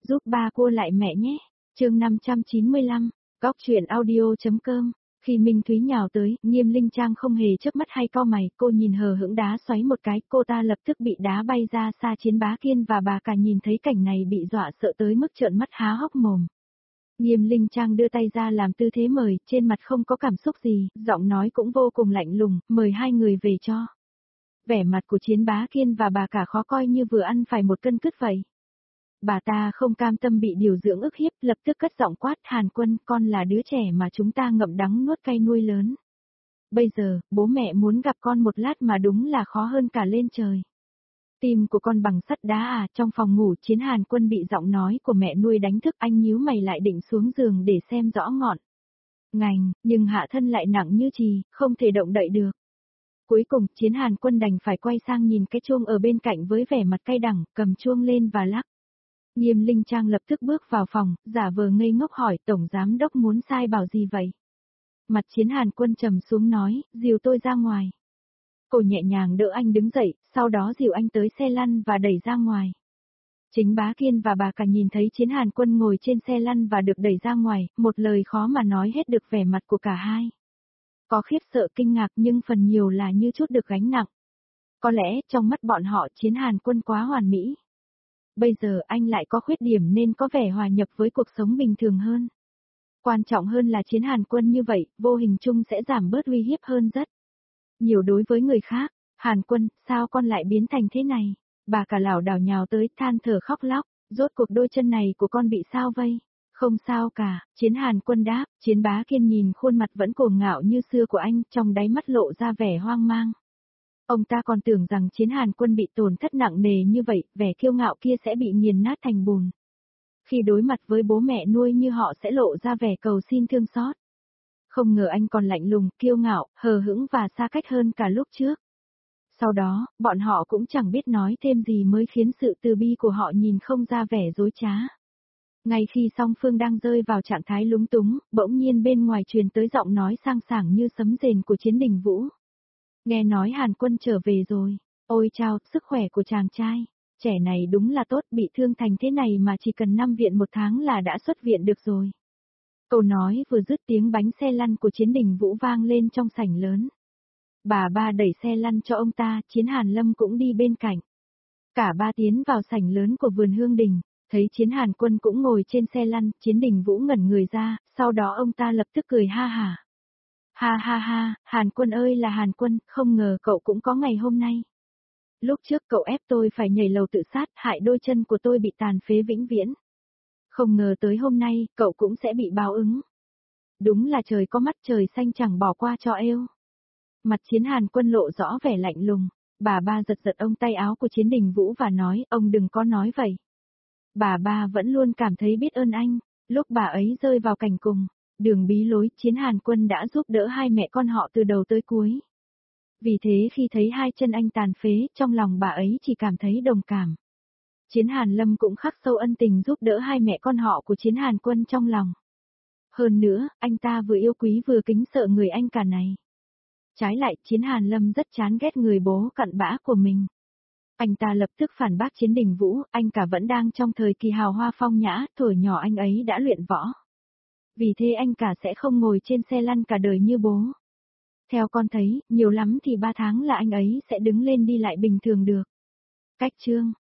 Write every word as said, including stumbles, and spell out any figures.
Giúp ba cua lại mẹ nhé. Chương năm trăm chín mươi lăm, Góc truyện audio.com. Khi Minh Thúy nhào tới, Nghiêm Linh Trang không hề chớp mắt hay cau mày, cô nhìn hờ hững đá xoáy một cái, cô ta lập tức bị đá bay ra xa. Chiến Bá Kiên và bà cả nhìn thấy cảnh này bị dọa sợ tới mức trợn mắt há hốc mồm. Nghiêm Linh Trang đưa tay ra làm tư thế mời, trên mặt không có cảm xúc gì, giọng nói cũng vô cùng lạnh lùng, mời hai người về cho. Vẻ mặt của Chiến Bá Kiên và bà cả khó coi như vừa ăn phải một cân cứt vậy. Bà ta không cam tâm bị điều dưỡng ức hiếp, lập tức cất giọng quát: Hàn Quân, con là đứa trẻ mà chúng ta ngậm đắng nuốt cay nuôi lớn. Bây giờ, bố mẹ muốn gặp con một lát mà đúng là khó hơn cả lên trời. Tim của con bằng sắt đá à? Trong phòng ngủ, Chiến Hàn Quân bị giọng nói của mẹ nuôi đánh thức, anh nhíu mày lại định xuống giường để xem rõ ngọn ngành, nhưng hạ thân lại nặng như chì, không thể động đậy được. Cuối cùng, Chiến Hàn Quân đành phải quay sang nhìn cái chuông ở bên cạnh với vẻ mặt cay đắng, cầm chuông lên và lắc. Nghiêm Linh Trang lập tức bước vào phòng, giả vờ ngây ngốc hỏi: Tổng Giám Đốc muốn sai bảo gì vậy? Mặt Chiến Hàn Quân trầm xuống nói: dìu tôi ra ngoài. Cô nhẹ nhàng đỡ anh đứng dậy, sau đó dìu anh tới xe lăn và đẩy ra ngoài. Chính Bá Kiên và bà cả nhìn thấy Chiến Hàn Quân ngồi trên xe lăn và được đẩy ra ngoài, một lời khó mà nói hết được vẻ mặt của cả hai. Có khiếp sợ kinh ngạc nhưng phần nhiều là như chút được gánh nặng. Có lẽ trong mắt bọn họ Chiến Hàn Quân quá hoàn mỹ. Bây giờ anh lại có khuyết điểm nên có vẻ hòa nhập với cuộc sống bình thường hơn. Quan trọng hơn là Chiến Hàn Quân như vậy, vô hình chung sẽ giảm bớt uy hiếp hơn rất nhiều đối với người khác. Hàn Quân, sao con lại biến thành thế này? Bà cả lảo đảo nhào tới, than thở khóc lóc, rốt cuộc đôi chân này của con bị sao vây? Không sao cả, Chiến Hàn Quân đáp. Chiến Bá Kiên nhìn khuôn mặt vẫn cuồng ngạo như xưa của anh, trong đáy mắt lộ ra vẻ hoang mang. Ông ta còn tưởng rằng Chiến Hàn Quân bị tổn thất nặng nề như vậy, vẻ kiêu ngạo kia sẽ bị nghiền nát thành bùn. Khi đối mặt với bố mẹ nuôi như họ sẽ lộ ra vẻ cầu xin thương xót. Không ngờ anh còn lạnh lùng, kiêu ngạo, hờ hững và xa cách hơn cả lúc trước. Sau đó, bọn họ cũng chẳng biết nói thêm gì mới khiến sự từ bi của họ nhìn không ra vẻ dối trá. Ngay khi song phương đang rơi vào trạng thái lúng túng, bỗng nhiên bên ngoài truyền tới giọng nói sang sảng như sấm rền của Chiến Đình Vũ. Nghe nói Hàn Quân trở về rồi. Ôi chao, sức khỏe của chàng trai. Trẻ này đúng là tốt, bị thương thành thế này mà chỉ cần năm viện một tháng là đã xuất viện được rồi. Câu nói vừa dứt tiếng bánh xe lăn của Chiến Đình Vũ vang lên trong sảnh lớn. Bà ba đẩy xe lăn cho ông ta, Chiến Hàn Lâm cũng đi bên cạnh. Cả ba tiến vào sảnh lớn của vườn Hương Đình, thấy Chiến Hàn Quân cũng ngồi trên xe lăn, Chiến Đình Vũ ngẩn người ra, sau đó ông ta lập tức cười ha hả. Ha ha ha, Hàn Quân ơi là Hàn Quân, không ngờ cậu cũng có ngày hôm nay. Lúc trước cậu ép tôi phải nhảy lầu tự sát, hại đôi chân của tôi bị tàn phế vĩnh viễn. Không ngờ tới hôm nay, cậu cũng sẽ bị báo ứng. Đúng là trời có mắt, trời xanh chẳng bỏ qua cho êu. Mặt Chiến Hàn Quân lộ rõ vẻ lạnh lùng, bà ba giật giật ông tay áo của Chiến Đình Vũ và nói: ông đừng có nói vậy. Bà ba vẫn luôn cảm thấy biết ơn anh, lúc bà ấy rơi vào cảnh cùng. Đường bí lối, Chiến Hàn Quân đã giúp đỡ hai mẹ con họ từ đầu tới cuối. Vì thế khi thấy hai chân anh tàn phế, trong lòng bà ấy chỉ cảm thấy đồng cảm. Chiến Hàn Lâm cũng khắc sâu ân tình giúp đỡ hai mẹ con họ của Chiến Hàn Quân trong lòng. Hơn nữa, anh ta vừa yêu quý vừa kính sợ người anh cả này. Trái lại, Chiến Hàn Lâm rất chán ghét người bố cặn bã của mình. Anh ta lập tức phản bác Chiến Đình Vũ, anh cả vẫn đang trong thời kỳ hào hoa phong nhã, thuở nhỏ anh ấy đã luyện võ. Vì thế anh cả sẽ không ngồi trên xe lăn cả đời như bố. Theo con thấy, nhiều lắm thì ba tháng là anh ấy sẽ đứng lên đi lại bình thường được. Cách chương